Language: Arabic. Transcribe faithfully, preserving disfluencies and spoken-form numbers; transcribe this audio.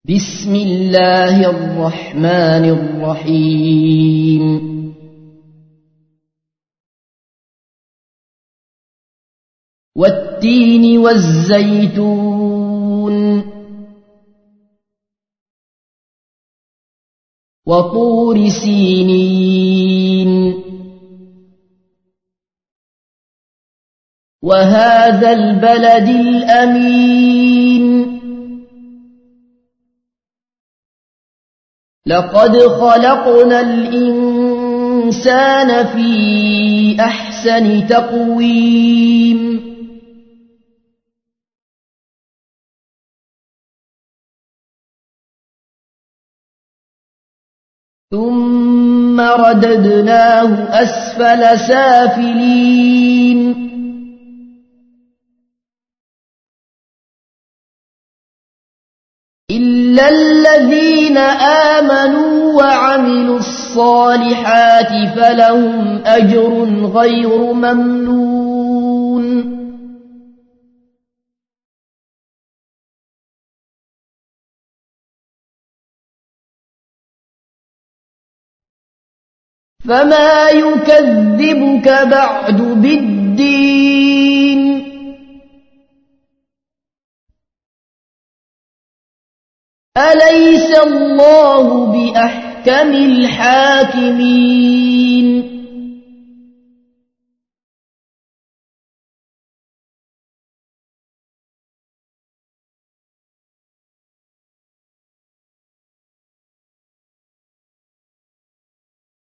بسم الله الرحمن الرحيم والتين والزيتون وطور سينين وهذا البلد الأمين لقد خلقنا الإنسان في أحسن تقويم ثم رددناه أسفل سافلين إلا الذين آمنوا وعملوا الصالحات فلهم أجر غير ممنون فما يكذبك بعد بالدين أليس الله بأحكم الحاكمين